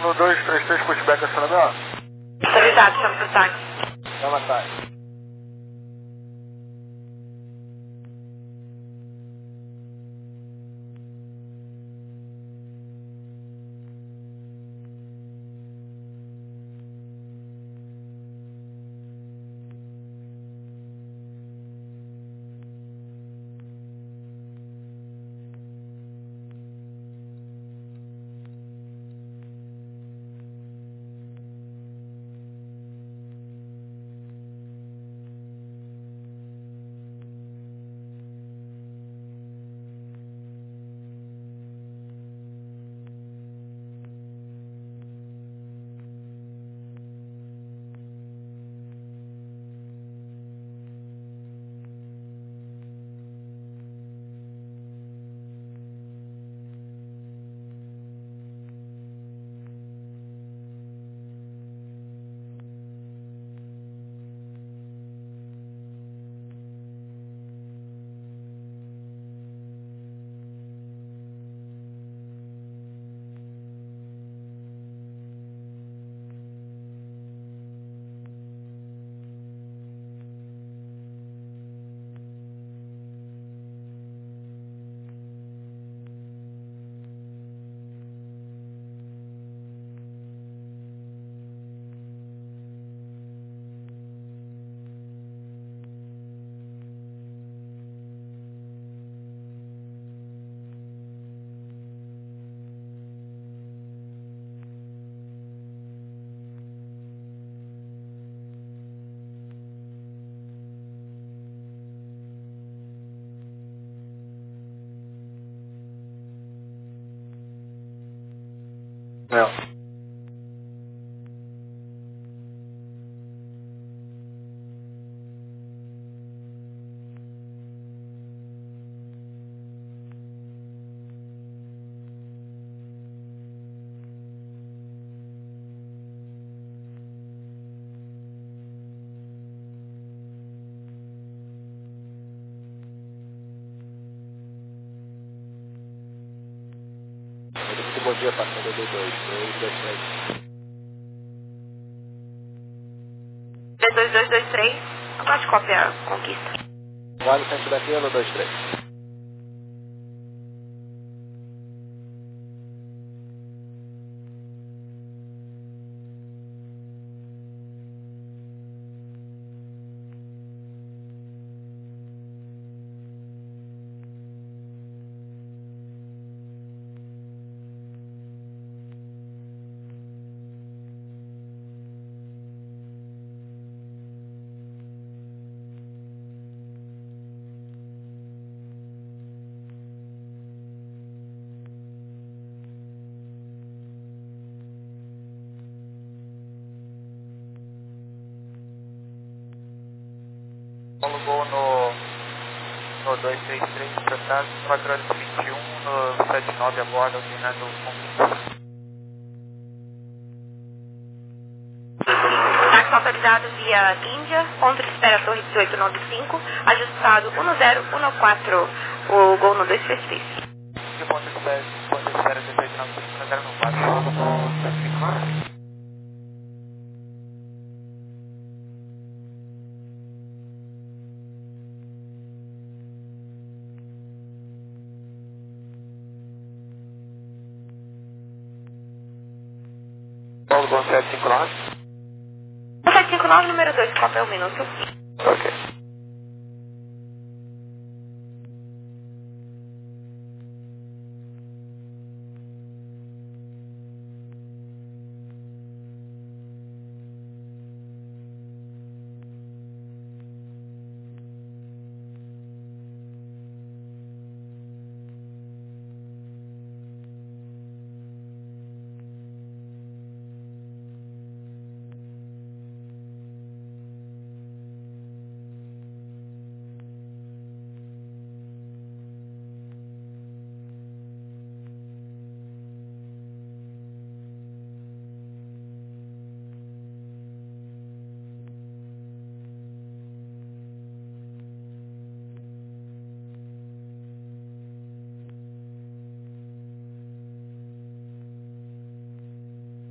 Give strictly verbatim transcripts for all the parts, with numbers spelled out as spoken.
no dois três três, pushback acionamento. Autorizado, chama pro táxi. Chama táxi. Não. Muito bom dia, passando do dois três dois três. dois dois dois três, abate cópia Conquista. Vale centro daqui ou no dois três? Alugou no, no dois três três, tratado, quatro horas e vinte e um, no setenta e nove a bordo, alternando Conquista. Táxi autorizado via Índia, ponto de espera Torre dezoito noventa e cinco, ajustado um zero um quatro, o gol no dois três três. Que ponto de espera, ponto de espera dezoito noventa e cinco, no zero um quatro. Paulo Bom sete cinco nove. um sete cinco nove, número dois, cópia um minuto. Ok.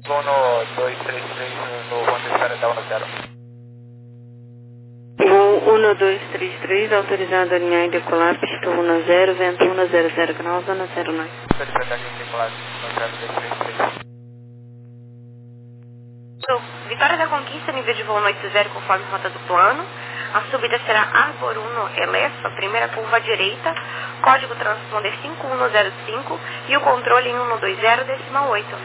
Vou no dois três três no ponto de espera da um zero. Voo um dois três três, autorizado a alinhar e decolar, pista um zero, vento um zero zero graus, zona zero nove. Autorizado a alinhar e decolar, um zero dois três três. Vitória da Conquista, nível de voo oito zero, conforme rota do plano. A subida será Arbor um Elefa, primeira curva à direita, código transponder cinco um zero cinco e o controle em um dois zero, decimal oito.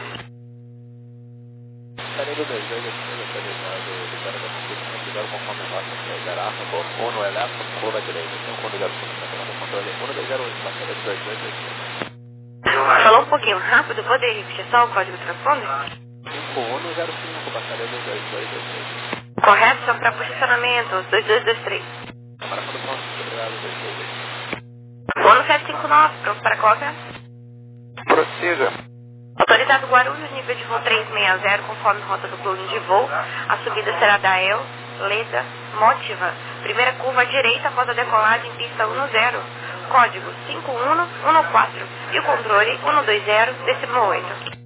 Parei do dois dois, autorizado Vitória da Conquista, nível conforme rota dois zero, Arbor um Elefa, curva à direita, cinco um zero cinco, controle um dois zero oito, passada de dois dois dois dois. Falou um pouquinho rápido, poderia repetir só o código transponder? cinco um zero cinco, passada de dois dois dois dois. Correto, só para posicionamento, dois dois dois três. Marcando ponto, obrigado, dois dois dois. Voo no sete cinco nove, pronto para cópia. Prossiga. Autorizado Guarulhos, nível de voo trezentos e sessenta, conforme rota do plano de voo. A subida será da El, Leda, Motiva. Primeira curva à direita após a decolagem, pista um zero. Código cinco um um quatro e o controle um dois zero, decimal oito.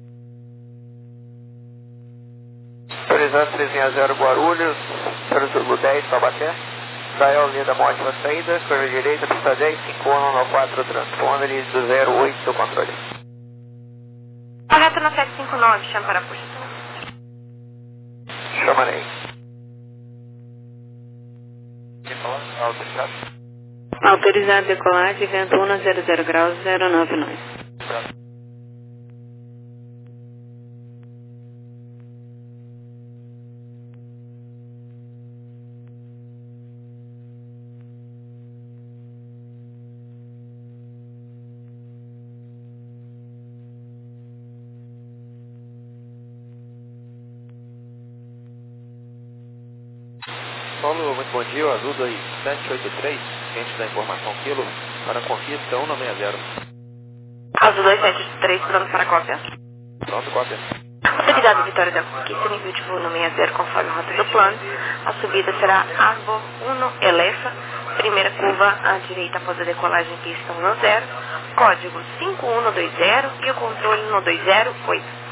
Autorizado três seis zero Guarulhos, zero dez Taubaté. Dael Leda Mótima saída, curva direita, pista dez, cinco um um quatro, transponder do zero oito do controle. Correto na sete cinco nove, chama para posição. Chamarei. Quem fala? Autorizado. Autorizado a decolagem, vento um zero zero graus, zero nove nove. Paulo, muito bom dia, o Azul dois sete oito três, cliente da informação quilo, para a Conquista um nove zero. Azul dois sete três, pronto para cópia. Pronto, cópia. Autorizado Vitória da Conquista, nível de voo no sessenta e conforme a rota do plano. A subida será Arbor um Elefa, primeira curva à direita após a decolagem, pista um zero. Código cinco um dois zero e o controle um dois zero oito.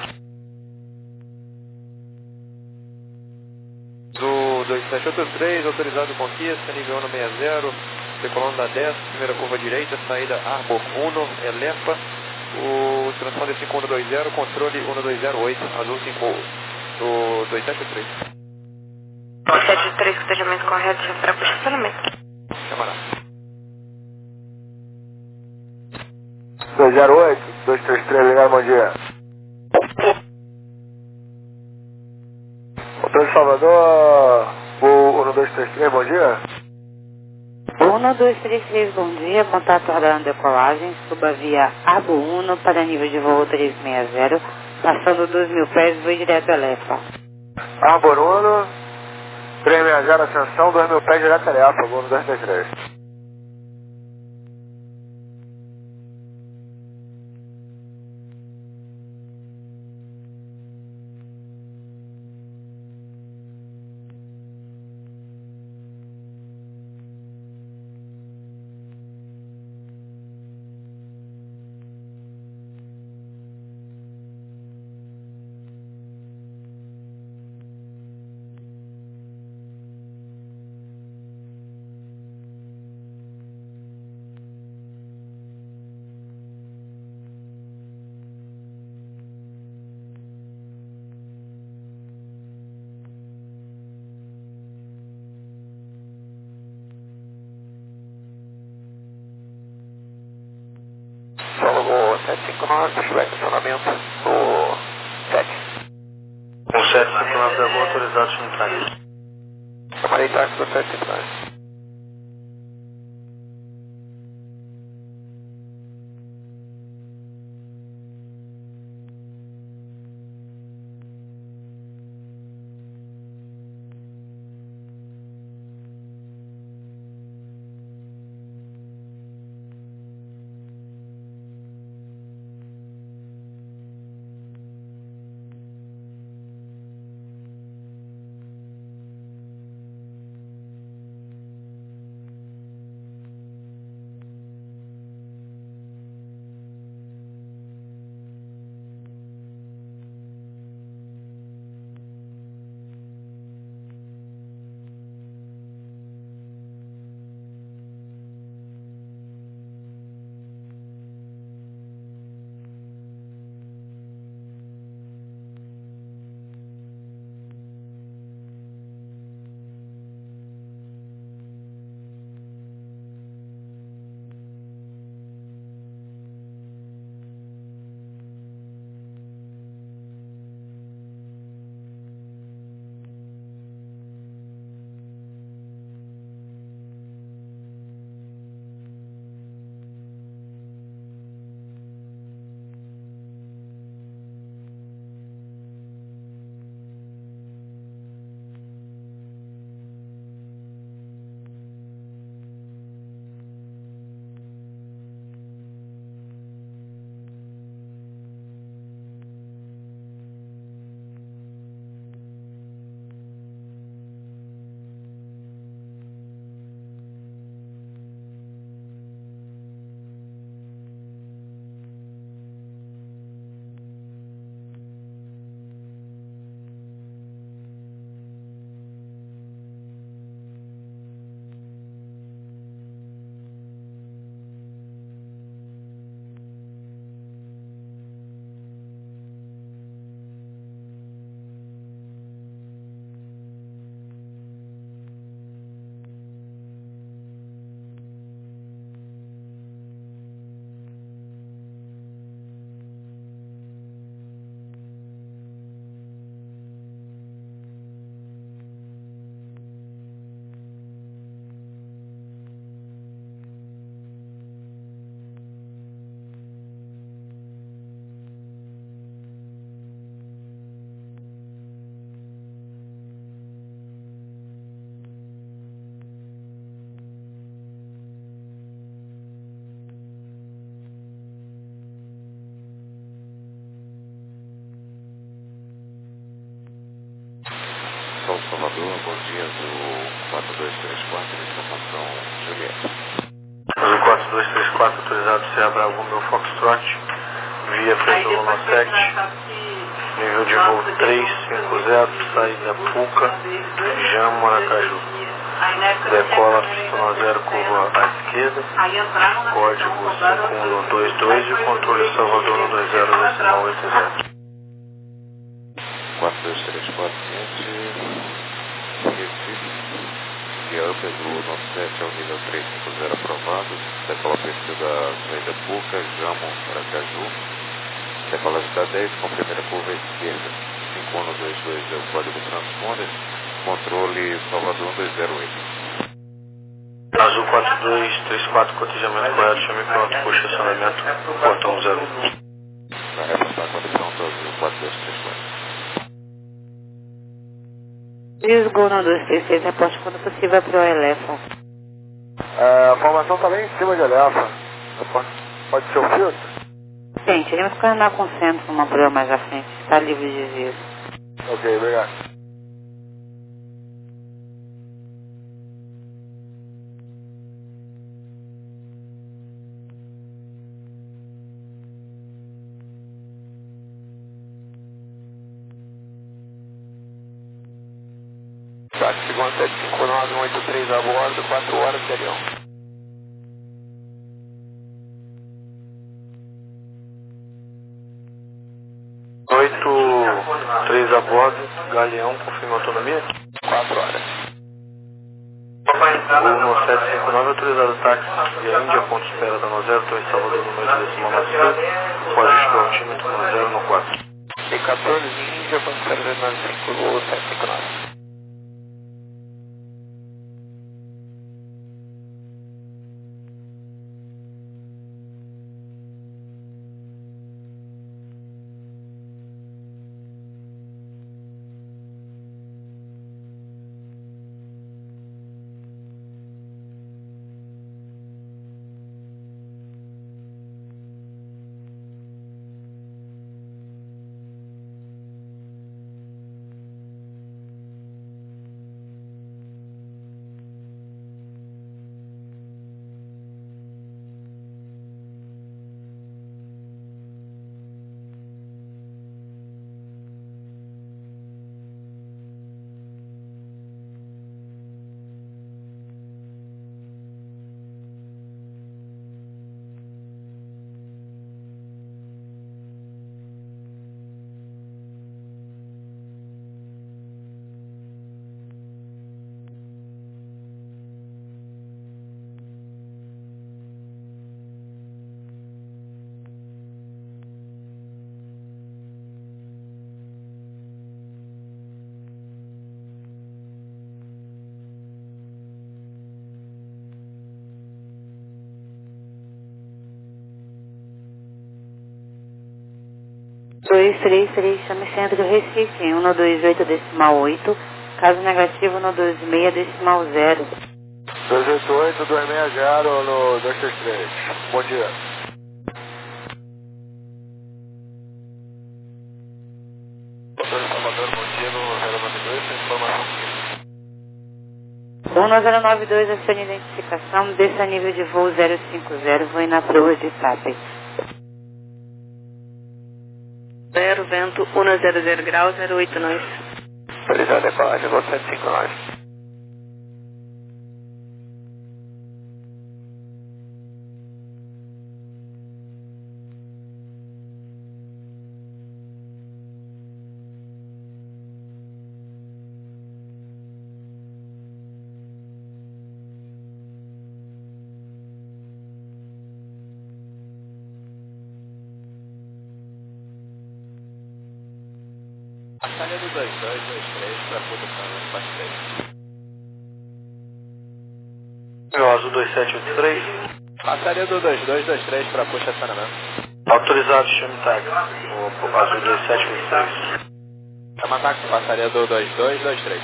Do dois sete oito três, autorizado Conquista, nível um sessenta, decolando da dez, primeira curva direita, saída Arbor um, Elefa, o transponder cinco um dois zero, controle um dois zero oito, Azul cinco, do dois sete oito três. dois sete oito três, cotejamento correto, chama para posicionamento. Chamará. dois zero oito, dois três três, ligado, bom dia. Motor de Salvador, voo um dois três três, bom dia. um dois três três, bom dia. Contato aguardando decolagem. Suba via Arbor um para nível de voo trezentos e sessenta, passando dois mil pés, voo direto a Elefa. Arbor um, trezentos e sessenta, ascensão, dois mil pés direto a Elefa, voo no dois três três. Solo sete cinco nove, tiver estacionamento no sete. O sete cinco nove da rua, autorizado no táxi. Chamarei táxi do sete cinco nove. Salvador, bom dia do quatro dois três quatro, informação Juliette. Azul quatro dois três quatro, autorizado C A Bravo meu Foxtrot, via Freitas sete, nível de voo três cinco zero, saída Puca, Jamo, Maracaju. Decola pista zero, curva à esquerda, código cinco um dois dois e controle Salvador um dois zero, decimal oito zero. quatro dois três quatro, Recife, via Upper do nove sete ao nível três cinco zero aprovado, decola pista da saída Puca, Jamo, Maracaju, decola está dez com primeira curva à esquerda, cinco um dois dois é o código transponder, controle Salvador um dois zero oito. Azul quatro dois três quatro, cotejamento correto, chame pronto, puxa acionamento, portão zero um. Vai repassar a condição do Azul quatro dois três quatro. Lisboa um dois três seis, reporte quando possível para o Elefa. A formação está bem em cima de Elefa. Pode, pode ser o filtro? Sim, teríamos que andar com o centro, uma prova mais à frente. Está livre de desvio. Ok, obrigado. Táxi um sete cinco nove um oito três a bordo, quatro horas, Galeão. oito três a bordo, Galeão, confirma a autonomia? quatro horas. um sete cinco nove, autorizado táxi via Índia, ponto espera da nove zero, Torre Salvador número decimal nove cinco, código do altímetro nove zero no quatro. E quatorze, Índia, ponto zero zero nove cinco, sete cinco nove. dois três três, chame centro Recife, um dois oito decimal oito, caso negativo um dois seis decimal zero. dois oito oito, dois seis zero no dois três três. Bom dia. Salvador, bom dia no zero nove dois, tem informação aqui. um zero nove dois, acione identificação, desça nível de voo zero cinco zero, vou ir na prova de T A P. Zero, vento, um zero zero grau, zero oito nove. Autorizado a decolagem, voo sete cinco nove. Batalha do dois dois dois três para produção no passeio. Meu azul dois sete oito três. Batalha do dois dois dois três para puxa acionamento. Autorizado, chame táxi. O azul dois sete oito três. Chama táxi, passaria do dois dois dois três.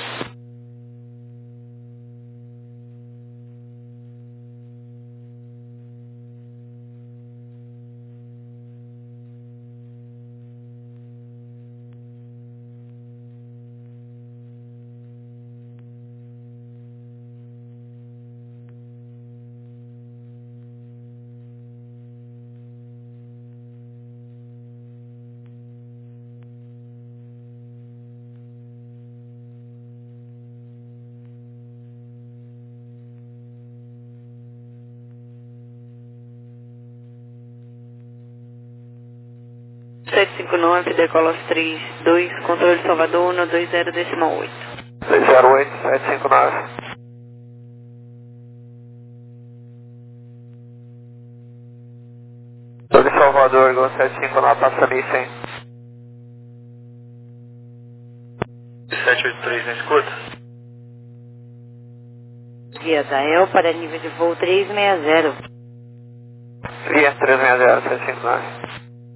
sete cinco nove, decola aos três dois, controle Salvador um dois zero decimal oito. dois zero oito, sete cinco nove. Controle Salvador, Gol sete cinco nove, passa mil e cem. sete oito três na escuta. Via Dael para nível de voo trezentos e sessenta. Via trezentos e sessenta, sete cinco nove.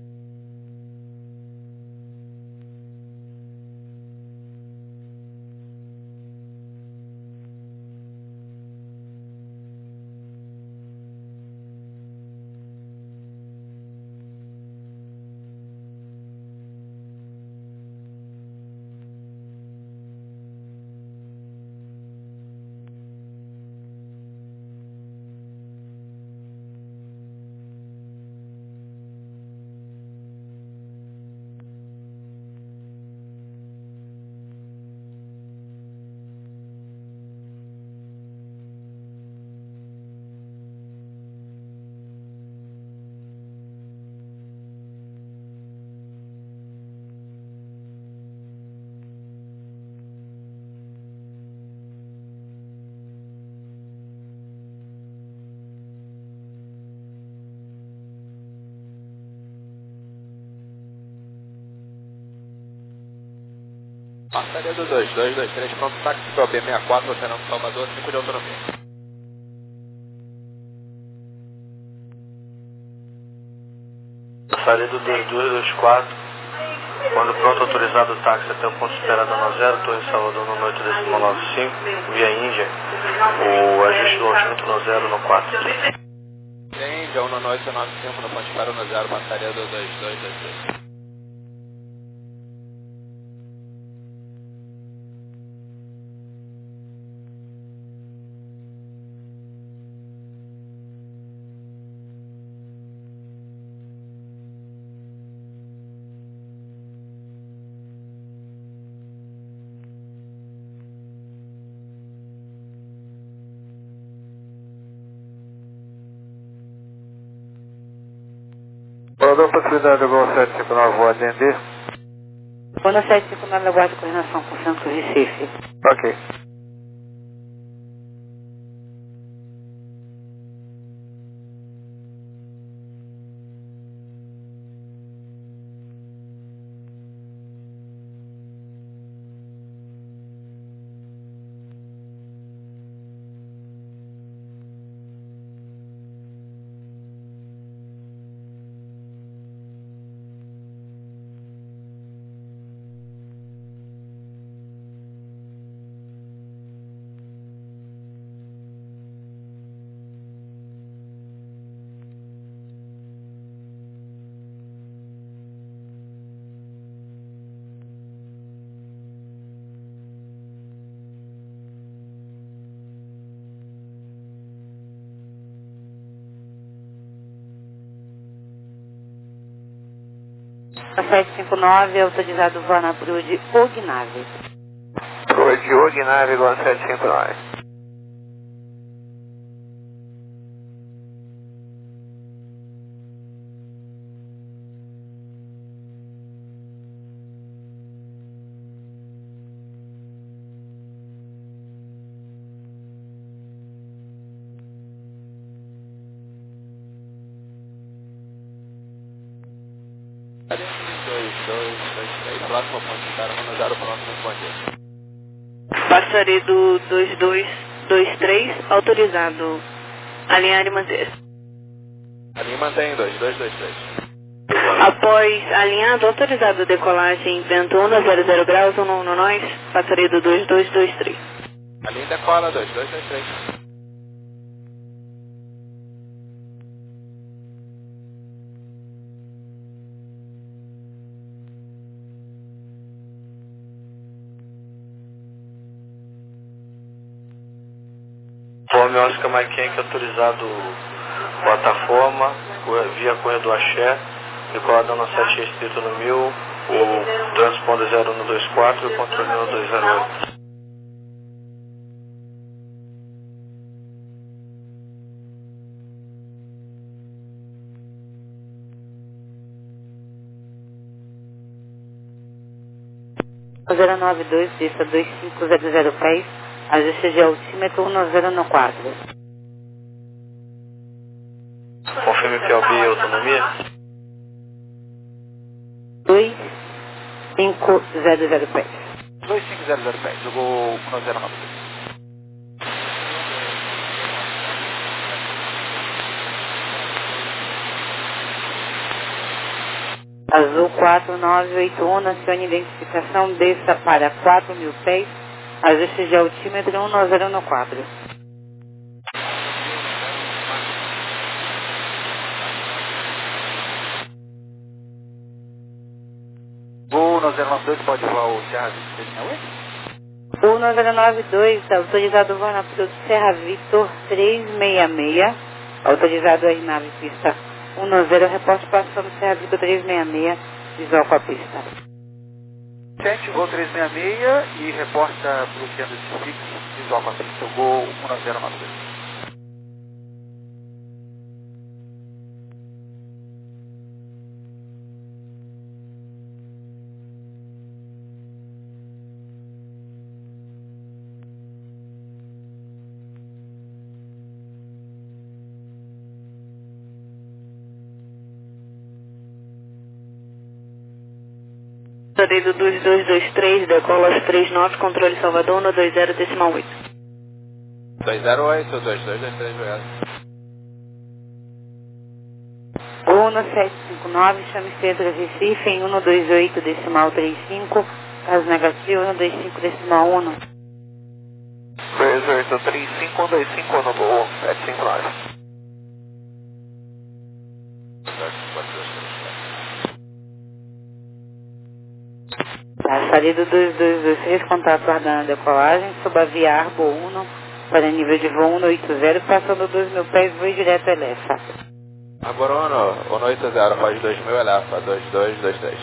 Passaria do dois dois dois três, pronto, táxi para o B sessenta e quatro, Oceano Salvador, cinco de autonomia. Passaria do dois dois dois quatro, quando pronto autorizado o táxi até o ponto esperado no zero, Torre Salvador no oito decimal nove cinco, via Índia, o ajuste do altímetro no zero no quatro. Via Índia, um no oito nove cinco, no ponto esperado no zero, passaria do dois dois dois três. Operador, possibilidade do Gol sete cinco nove, vou atender. Quando sete cinco nove, aguarde coordenação com o Centro Recife. Ok. sete cinco nove, autorizado voar na P R U de Ognave. P R U de Ognave, Gol sete cinco nove. dois dois dois três, próximo ponto esperado no zero, pronto, muito bom dia. Passaria do dois dois dois três, autorizado. Alinhar e manter. Ali mantém dois dois dois três. Após alinhado, autorizado decolagem, vento um zero zero graus, um no nós, passaria do dois dois dois três. Ali decola dois dois dois três. Fome Oscar Mike Yankee, autorizado plataforma, via corredor Axé, decolada no sete restrito no mil, o transponder zero um dois quatro e o controle no dois zero oito. zero nove dois, pista dois cinco zero zero pés, ajuste de altímetro um zero no quadro. Confirme P L B e autonomia. dois cinco zero zero pés. dois cinco zero zero pés, jogou um zero nove dois. Azul quatro nove oito um, acione identificação, desça para quatro mil pés, ajuste de altímetro um zero no quadro. Gol no zero nove dois, pode voar o Serra vinte e seis sessenta e oito? O um zero nove dois, autorizado voo na pista do Serra Vitor trezentos e sessenta e seis, autorizado aí nave pista um zero, reporte passando Serra Vitor trezentos e sessenta e seis, visual com a pista. sete, Gol trezentos e sessenta e seis e reporta bloqueando esse fixo, visual com a pista, Gol um zero nove dois. Saída dois dois dois três, decola três nove, controle Salvador no dois zero decimal oito. dois zero oito, dois dois dois três, obrigado. um sete cinco nove, chame centro Recife em um dois oito decimal trinta e cinco, caso negativo um dois cinco decimal um. dois oito três cinco um dois cinco no Gol sete cinco nove. A saída dois dois dois três, contato aguardando a decolagem, sob a via Arbo um, para nível de voo cento e oitenta, passando dois mil pés, voo direto a Elefa. Agora um, um oitenta, faz dois mil, Elefa, dois dois dois três.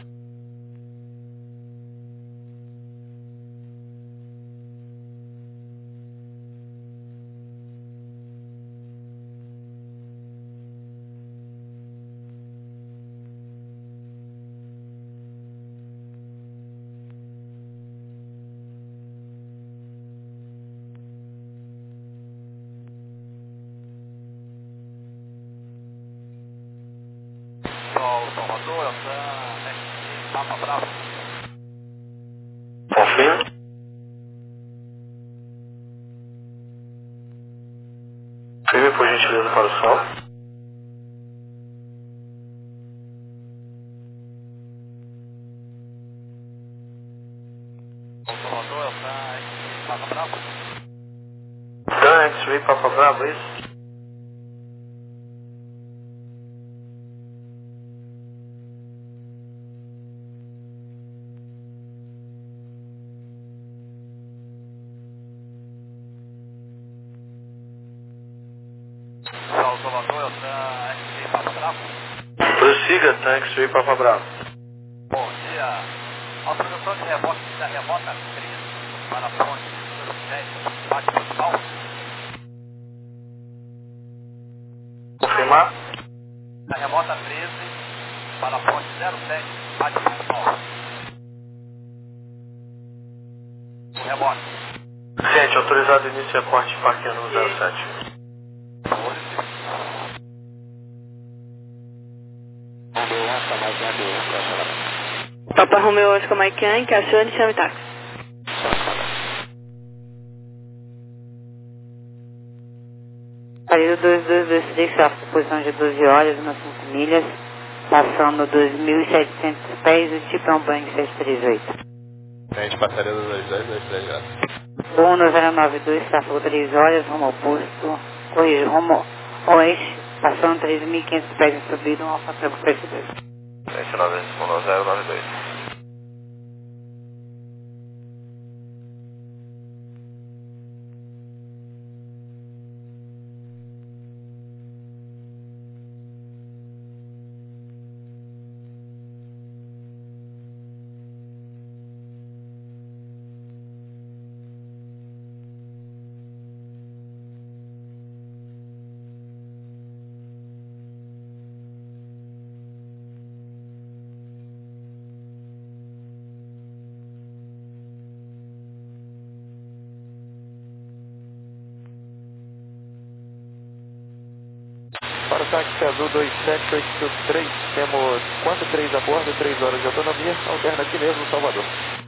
Salvador, Elsan, Papa Bravo. Confirme. Firme, por gentileza, para o sol. Salvador, Elsan, Papa Bravo. Dan X-Ray Papa Bravo, é isso? Salvador, Elsan, Papa Bravo. Prossiga, Dan X-Ray Papa Bravo. Bom dia. Autorização de rebote da remota três para a ponte número dez, bate principal. Confirmar. Da remota treze para a ponte zero sete, bate principal. O rebote. Gente, autorizado início e reporte parquinho no zero sete. Papa Romeo Oscar Mike Yankee, acione, chame táxi. Saída dois dois dois três, tráfego posição de doze horas, umas cinco milhas, passando dois mil e setecentos pés, o tipo é um Boeing sete três oito. Gente, passaria do dois dois dois três, já. um zero nove dois, tráfego três horas, rumo oposto, corrige, rumo oeste, passando três mil e quinhentos pés em subida, um Alfa Tango sete dois. sete nove zero nove dois. táxi azul dois sete oito três, temos quatro três a bordo, três horas de autonomia, alterna aqui mesmo, Salvador.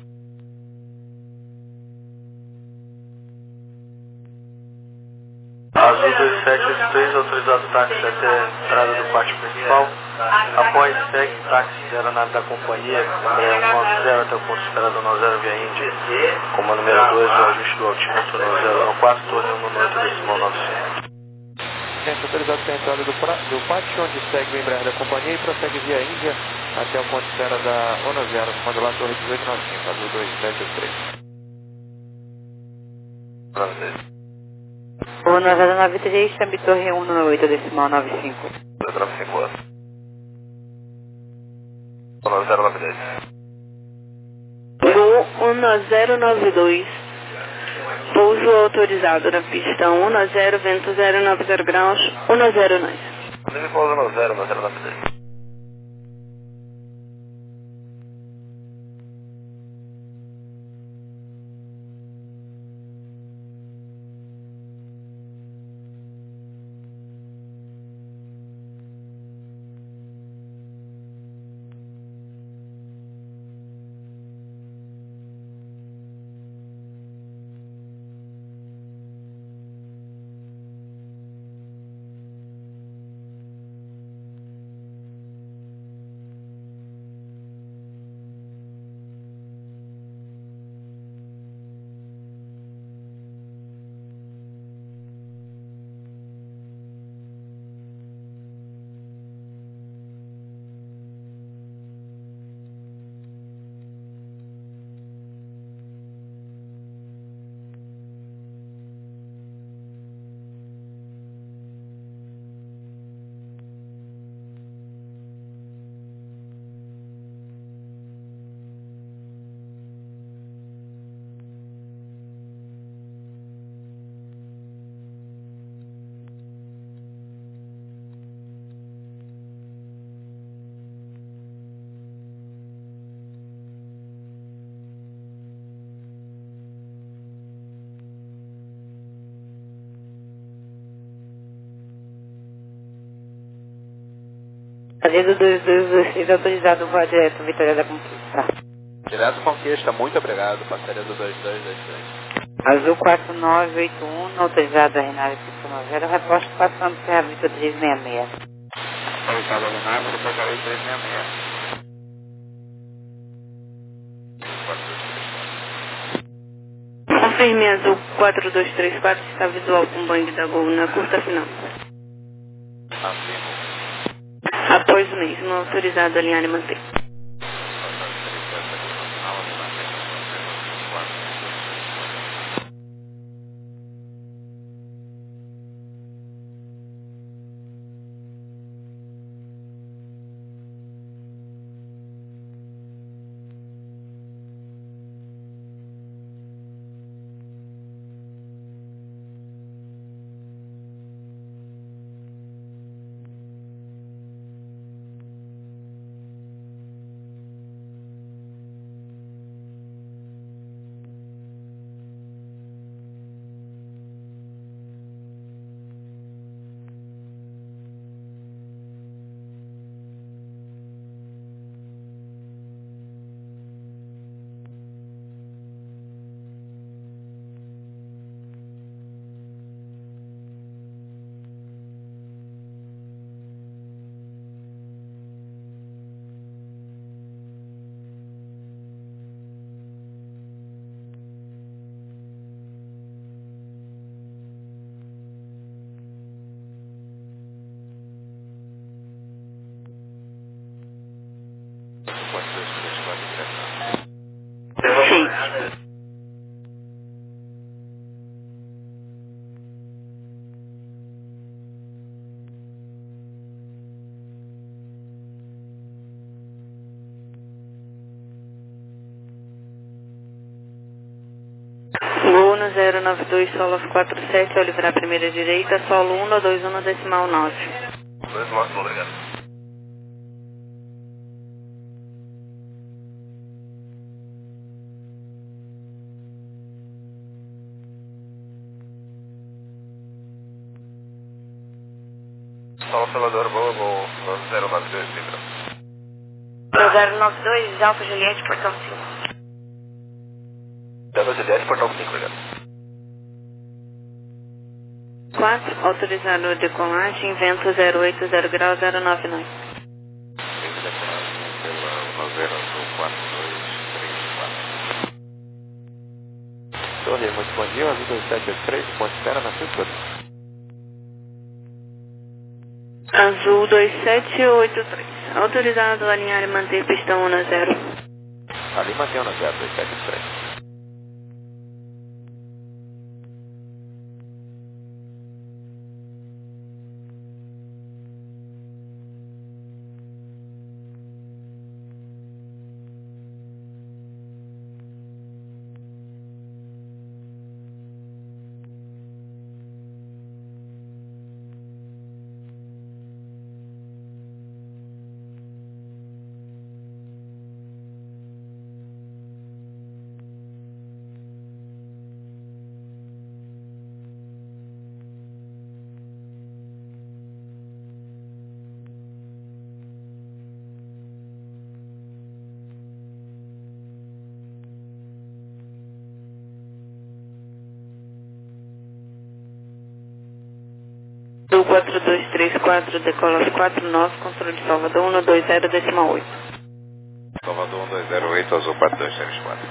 Azul dois sete oito três, autorizado táxi até a entrada do pátio principal. Após segue táxi da aeronave da companhia, Embraer cento e noventa até o ponto esperado no zero via Índia. Comando número dois, o ajuste do altímetro no zero um quatro, torre um no oito decimal nove cinco. Centro autorizado para a entrada do, pra, do pátio, onde segue o Embraer da companhia e prossegue via Índia até o ponto espera da ONU zero, comando lá torre dezoito noventa e cinco, azul dois sete oito três. ONU zero nove três, chame torre um no oito decimal nove cinco. zero nove cinco. ONU zero nove três. Gol um zero nove dois. Pouso autorizado na pista um zero, vento zero nove zero graus, um zero nove. Livre pouso no zero, no zero nove três. Fazendo dois dois dois seis, autorizado voar direto, Vitória da Conquista. Direto Conquista, muito obrigado. Passaria do dois dois dois três. Azul quatro nove oito um, autorizado a Renata cinco zero, reposto passando Serra Vitor três seis seis. Autorizado a Renata, passaria três seis seis. Confirme azul quatro dois três quatro, está visual com Boeing da Gol na curta final. Afirmo. Após o mesmo, autorizado a alinhar e manter. Gol no zero nove dois, solo quatro sete, ao livrar a primeira direita, solo um dois um decimal nove. dois máximo, obrigado. São Salvador, Boa, voo zero nove dois, Libra. zero nove dois, Alfa Juliette, portão cinco. Alfa Juliette, portão cinco, obrigado. quatro, autorizado decolagem, vento zero oito zero graus, zero nove nove. Tem decolagem pela zero azul quatro dois três quatro. Torre, muito bom dia, azul dois sete oito três, ponte espera na Cisco. Azul dois sete oito três. Autorizado a alinhar e manter pistão um na zero. Ali mantém na zero dois sete oito três. Azul quatro dois três quatro, decola quatro nove, controle de Salvador um dois zero, decimal oito. Salvador um dois zero oito, azul quatro dois três quatro.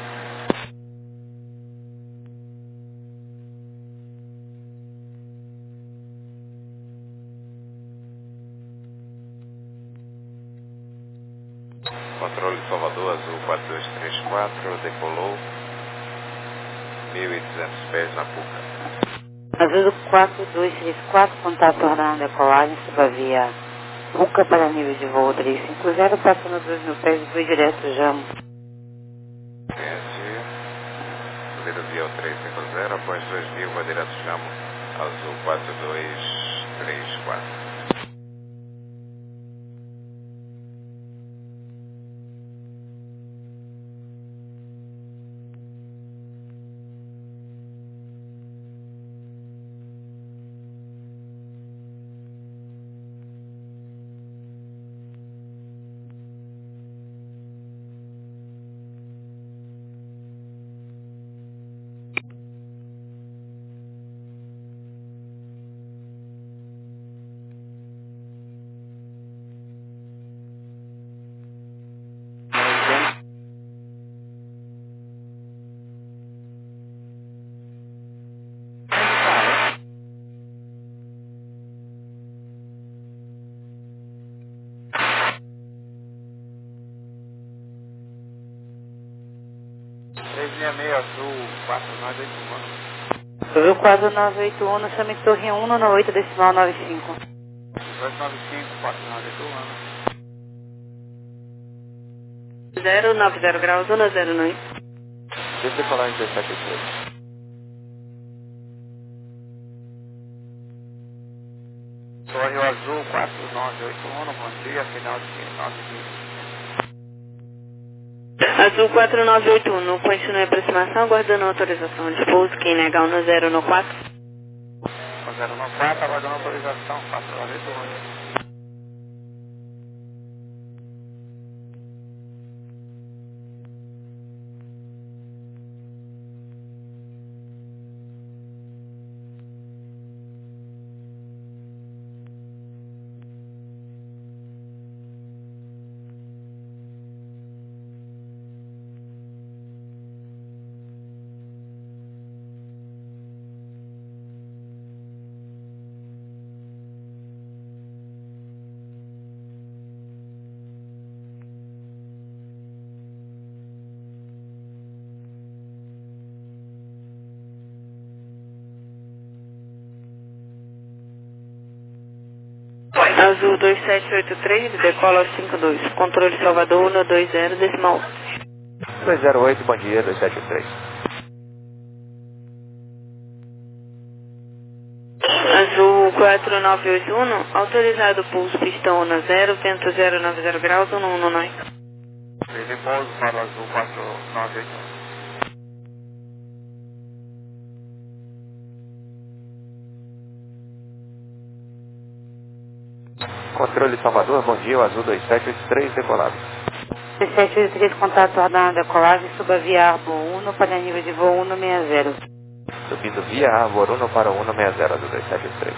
Controle de Salvador, azul quatro dois três quatro, decolou mil e duzentos pés na Puca. Azul quatro dois três quatro, contato ordenado decolagem sobre a via Puca para nível de voo trezentos e cinquenta, passando dois mil pés, voo direto Jamo. Conhece, subida via trezentos e cinquenta, após dois mil, vai direto Jamo, azul quatro dois três quatro. três seis seis, azul quatro nove oito um. Azul quatro nove oito um, chame torre um no oito, decimal nove cinco. dois nove cinco, quatro nove oito um. zero nove zero graus, um zero nove. Deixa eu falar em dois sete oito três. Torre azul quatro nove oito um, bom dia, final de nove vinte. Azul quatro nove oito um, continue a aproximação, aguardando autorização de pouso, quem negar no zero no quatro. No zero no quatro, aguardando autorização, quatro nove oito um. Azul dois sete oito três, decola cinco dois, controle Salvador um dois zero, decimal. dois zero oito, bom dia, dois sete oito três. Azul quatro nove oito um, autorizado pulso pistão na zero, vento zero nove zero graus, um um nove. Ele pouso para o azul quatro nove oito um. controle Salvador, bom dia, o azul dois sete oito três, decolado. dois sete oito três, contato ordenado decolagem, suba via Arbor um para nível de voo cento e sessenta. Subindo via Arbor um para cento e sessenta, azul dois sete oito três.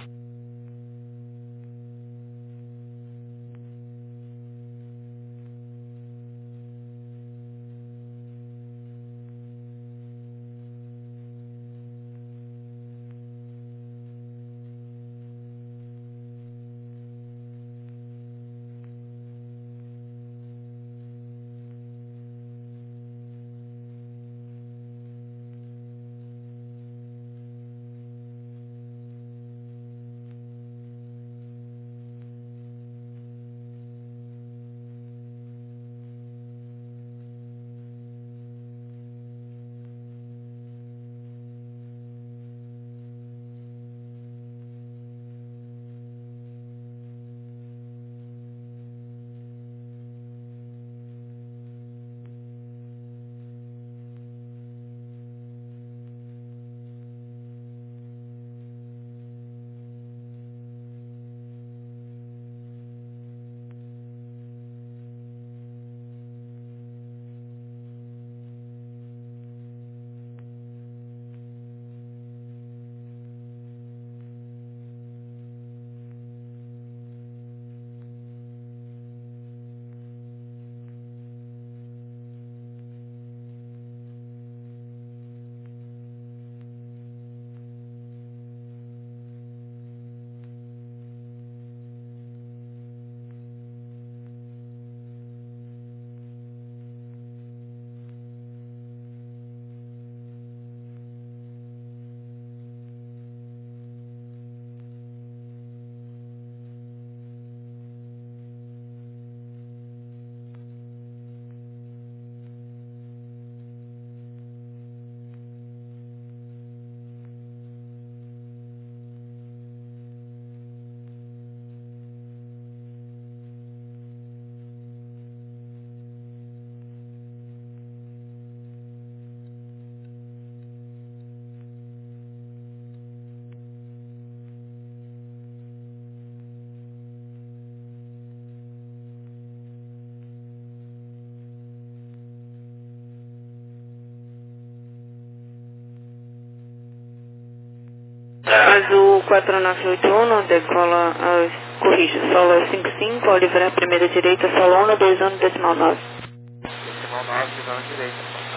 Azul quatro nove oito um, decola, uh, corrija, solo cinco cinco, Oliveira primeira direita, solo um dois um, decimal nove. Decimal nove, visão direita.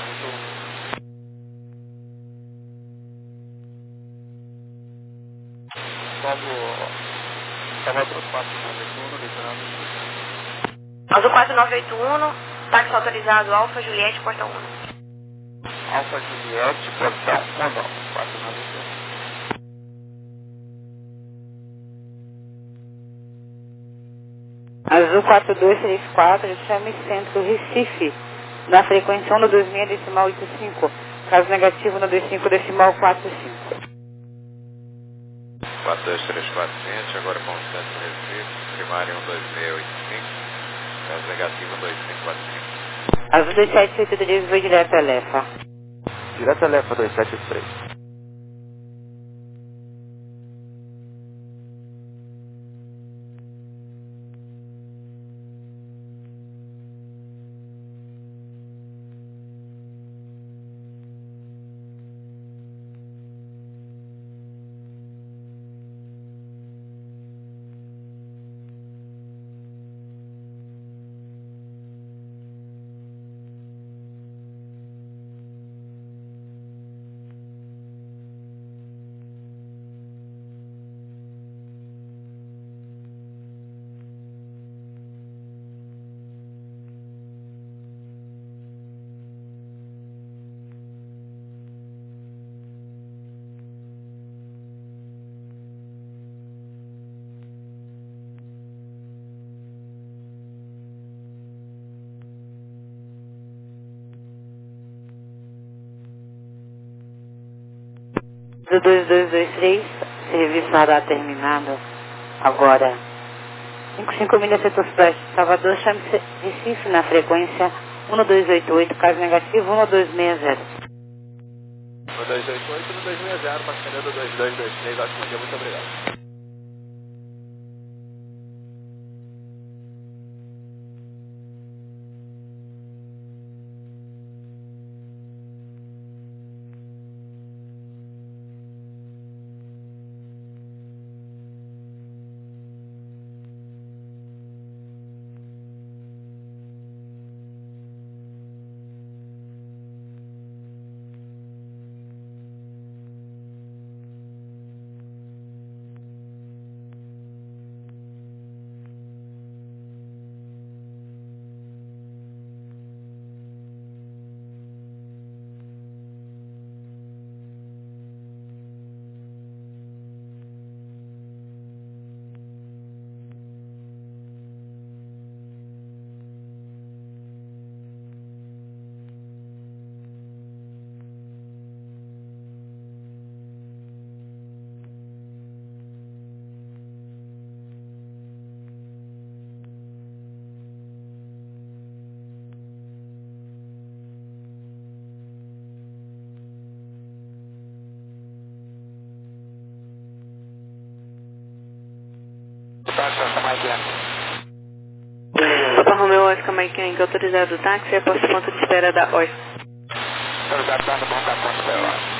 Salvador quatro nove oito um, liderando. Azul quatro nove oito um, táxi autorizado Alfa Juliette, portão um. Alfa Juliette, portão um, quatro nove oito um. Azul quatro dois três quatro, chame centro Recife, na frequência um dois seis decimal oito cinco, caso negativo no dois cinco decimal quatro cinco. quatro dois três quatro gente, agora com o centro Recife, primário um dois seis oito cinco, caso negativo dois cinco quatro cinco. Azul dois sete oito três, vou direto a Lefa. Direto a Lefa dois sete oito três. Do dois dois dois três, serviço radar terminado. Agora, cinco cinco milhas setor sudoeste, Salvador, chame Recife na frequência um dois oito oito, caso negativo um dois seis zero. um dois oito oito, um dois seis zero, passageiro do dois dois dois três, ótimo dia, muito obrigado. Papa Romeo Oscar Mike Yankee, autorizado o táxi, após o ponto de espera da O I. Autorizado para ponto da ponto da O I.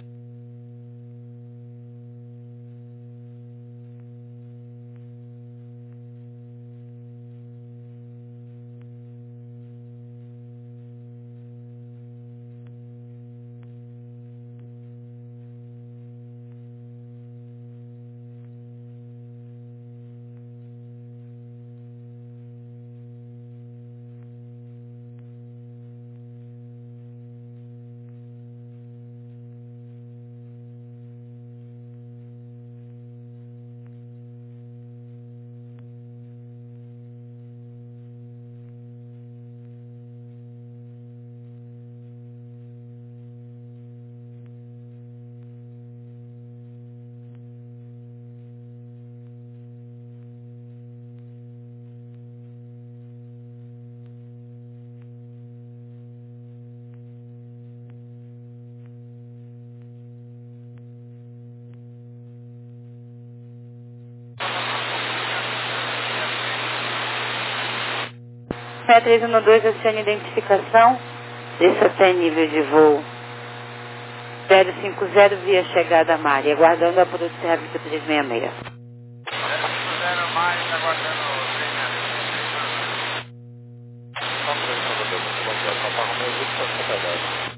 seis três um dois, acione identificação, desça até nível de voo zero cinco zero via chegada a Mari, aguardando a produto Serra Vitor três seis seis. zero cinco zero mais, aguardando o três seis seis. Só para o Salvador, muito bom dia. Papa Romeo Victor, Salvador.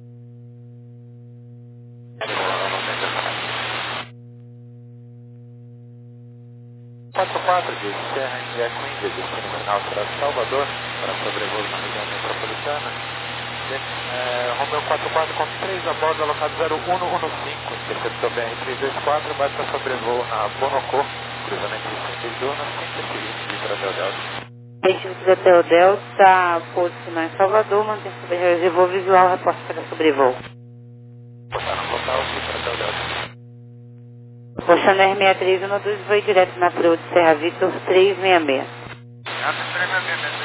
quatro quatro de Serra India Queen, de destino final para Salvador, para sobrevoo na região metropolitana. É, Romeo quatro quatro com três a bordo, alocado zero um um cinco, interceptor B R três dois quatro, vai para sobrevoo na Bonocô, cruzamento de Cinco Dunas, cinco seguintes de Hotel Delta. Recife de Hotel Delta, pouso final em Salvador, mantém sobre voo visual, reporte para sobrevoo. Botaram no local, sim, para Hotel Delta. Oceano R seis três um dois, foi direto na Proa de Serra Vitor três seis seis. três seis seis,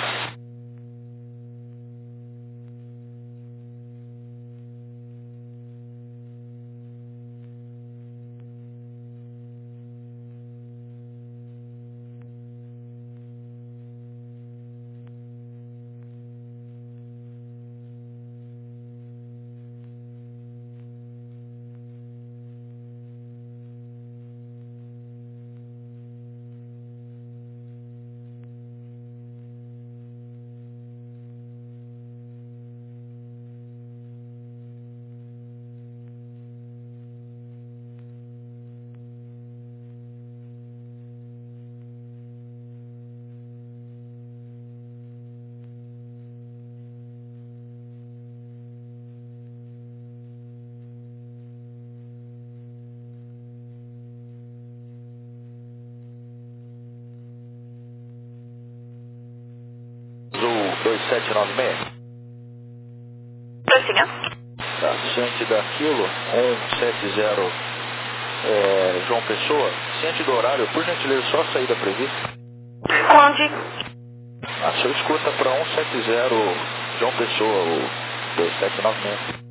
dois sete nove seis. Prossiga. Tá, ciente da Kilo, um sete zero, é, João Pessoa. Ciente do horário, por gentileza, só a saída prevista. Onde? Ah, se eu escuta para um sete zero, João Pessoa, o dois sete nove seis.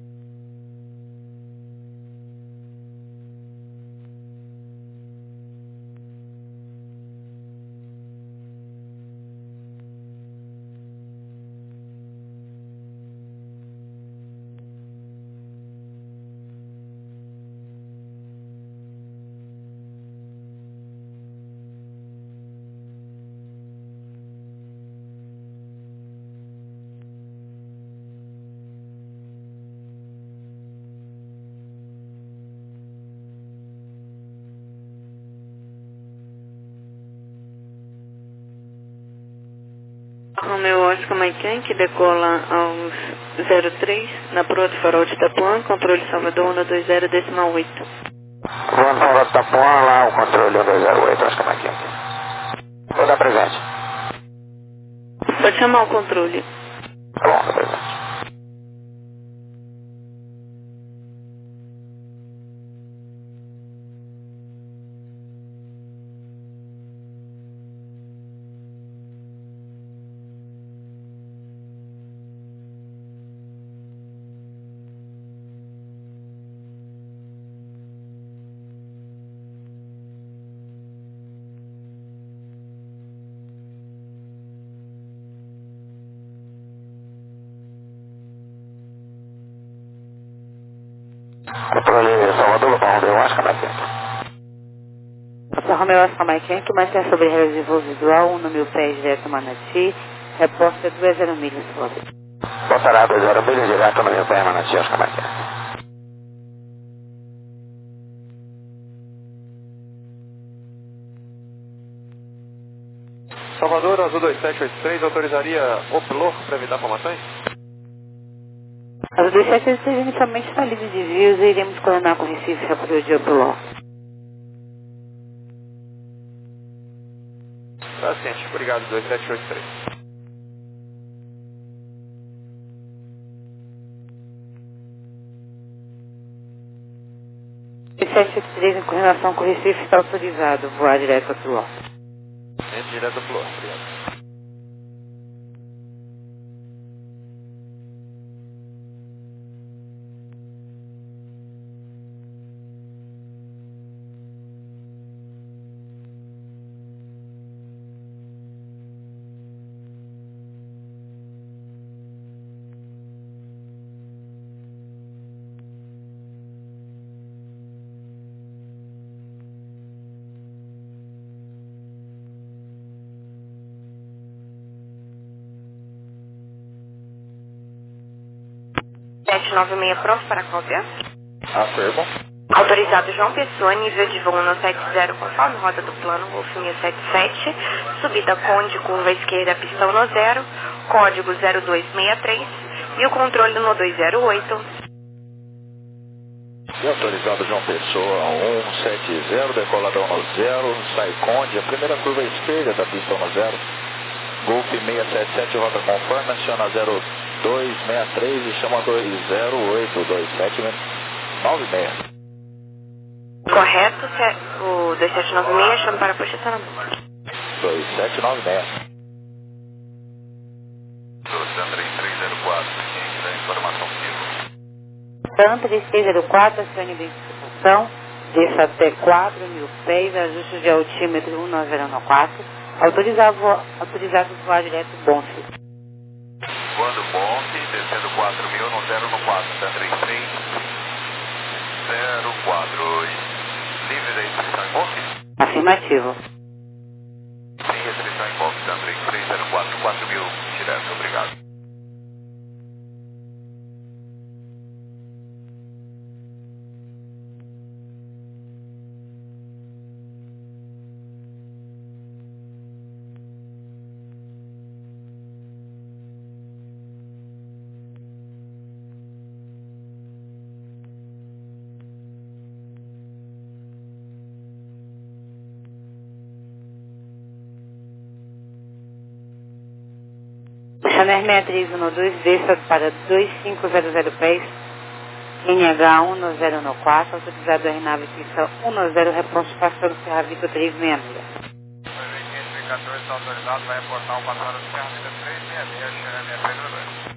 Romeo Oscar Maiken, que decola aos zero três, na proa do farol de Itapuã, controle Salvador um dois zero, decimal oito. Voando para Itapuã, lá o controle um dois zero oito, Oscar Mike. Vou dar presente. Pode chamar o controle. Tá bom, dá presente. Romeo Oscar Mike Yankee, matéria sobre regras de voo visual, um no mil pés direto Manati, repórter duas zero milhas, por favor. Voltará dois zero milhas direto no mil pés Manati, Oscar Mike Yankee. Salvador, Azul dois sete oito três, autorizaria Opelor para evitar formações? Azul dois sete oito três inicialmente está livre de desvios e iremos coordenar com o Recife Rapidor de Opelor. Tá ciente, obrigado, dois sete oito três. dois sete oito três em coordenação com o Recife está autorizado, voar direto a Opelor. Entre direto a Opelor, obrigado. sete nove seis pronto para cópia. Afirmo. Autorizado João Pessoa, nível de voo no sete zero, conforme rota do plano, Golf seis sete sete, subida Conde, curva esquerda, pistão no zero, código zero dois seis três e o controle no dois zero oito. E autorizado João Pessoa, um sete zero, decoladão no zero, sai Conde, a primeira curva esquerda da pista no zero, Golf seis sete sete, rota conforme, aciona zero dois seis três e chama dois zero oito dois sete nove seis. Correto, o dois sete nove seis, chama para puxa estacionamento. dois sete nove seis. três três zero quatro, ciente da informação viva. Então, três três zero quatro, acione identificação, desça até quatro mil pés, ajuste de altímetro um nove zero quatro, autorizado, vo autorizado voar direto Bonfe. Voando Bonfe, descendo quatro mil no zero no quatro, tá três três zero quatro. Livre da restrição em Bonfe? Afirmativo. Sem restrição em Bonfe, tá três três zero quatro, quatro mil direto, obrigado. Chanel seis três um dois, desça para dois cinco zero zero pés, N H um nove zero quatro, autorizado a nave pista um zero, reposto passando Serra Vitor três seis seis. Identificador está autorizado, vai reportar o passado do Serra Vitor três seis seis, Xerania Pedro dois.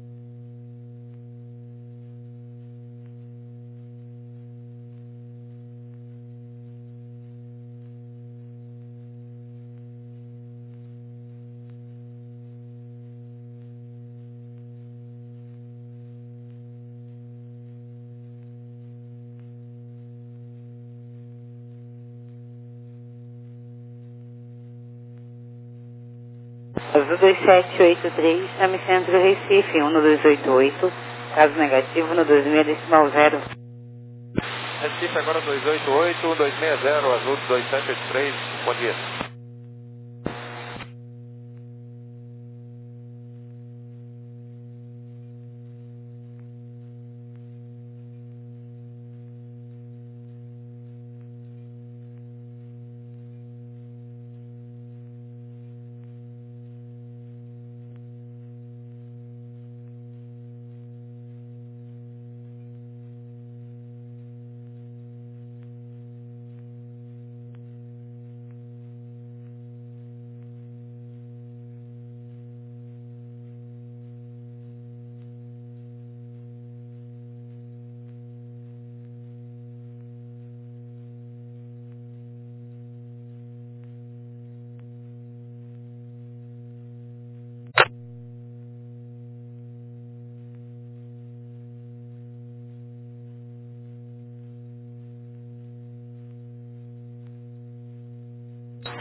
Azul dois sete oito três, chame Centro Recife, um dois oito oito, caso negativo no dois seis decimal zero. Recife agora dois oito oito, dois seis zero, Azul dois sete oito três, bom dia.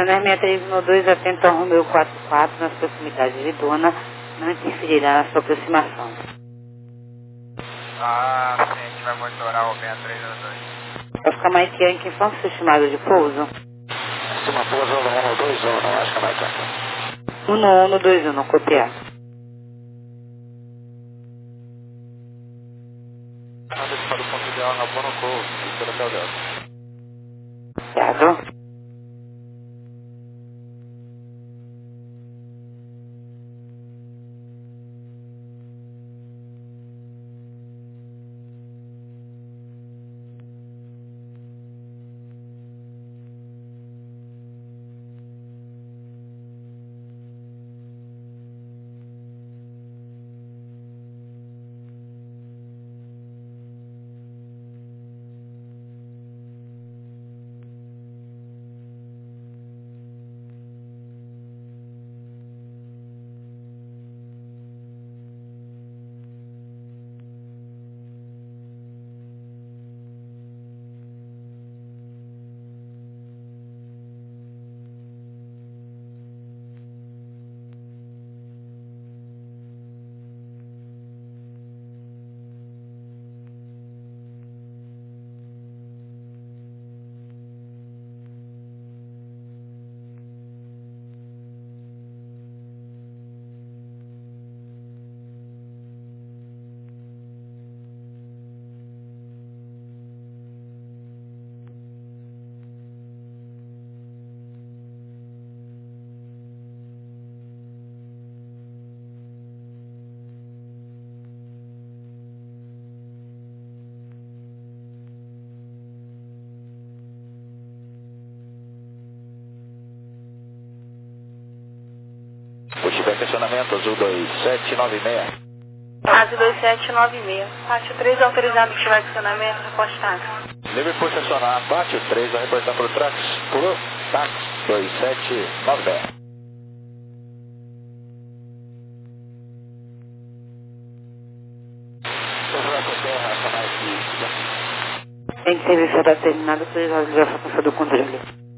Saner seis três um dois, atento ao Romeo quatro quatro, nas proximidades de Dona, não interferirá na sua aproximação. Ah, sim, a gente vai monitorar o seis três um dois. Oscar Mike Yankee, informe seu estimado de pouso. Estima pouso um um dois um, não acho que vai tanto. um um dois um, copiar. Nada para o ponto ideal na Bonoco, pelo céu dela. Certo? Pushback estacionamento azul dois sete nove seis. Azul dois sete nove seis. Pátio três autorizado para estacionamento, reposte táxi. Livre por estacionar, Pátio três, vai reportar por táxi, por táxi dois sete nove seis. Tem que serviço será terminado, autorizado de ligação do controle.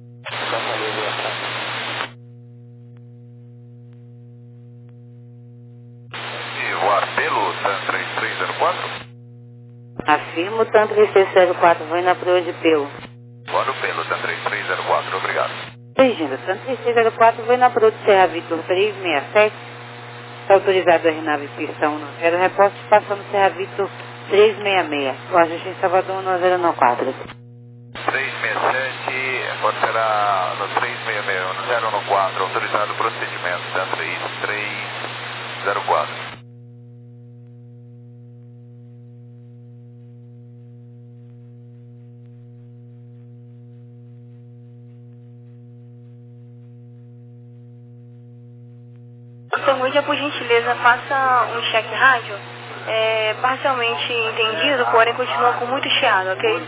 Afirmo, tanto três três zero quatro, vai na proa de Pelo. Guarda pelo, Tan três três zero quatro, obrigado. Legenda, tanto três três zero quatro, vai na proa de Serra Vitor três seis sete. Está autorizado a R-Nave pista um zero, reposte passando Serra Vitor três seis seis. O ajuste em Salvador um zero nove quatro. três seis sete, pode será no três seis seis, um zero nove quatro, autorizado procedimento, Tan três três zero quatro. Senhor, por gentileza, faça um cheque rádio, é, parcialmente entendido, porém continua com muito chiado, ok?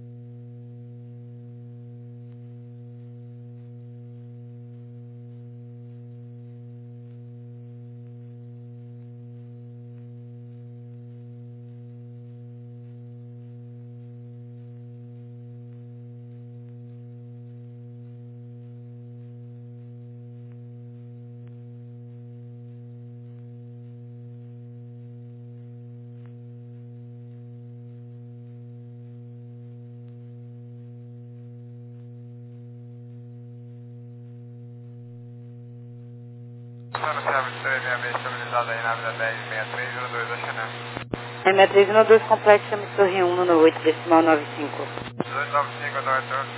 Estabilizado aí na vida dez seis três zero dois da Chanel. É seis três um dois complexo, emissor um no oito decimal nove cinco. dois nove cinco, do retorno.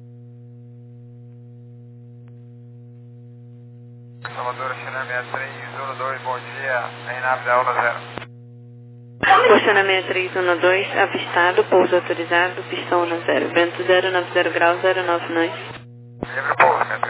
Salvador, Chanel seis três um dois, bom dia, em nave da um zero. Porciona seis três um dois, avistado, pouso autorizado, pistão um zero, vento zero nove zero graus, zero nove nove. Livre pouso, seis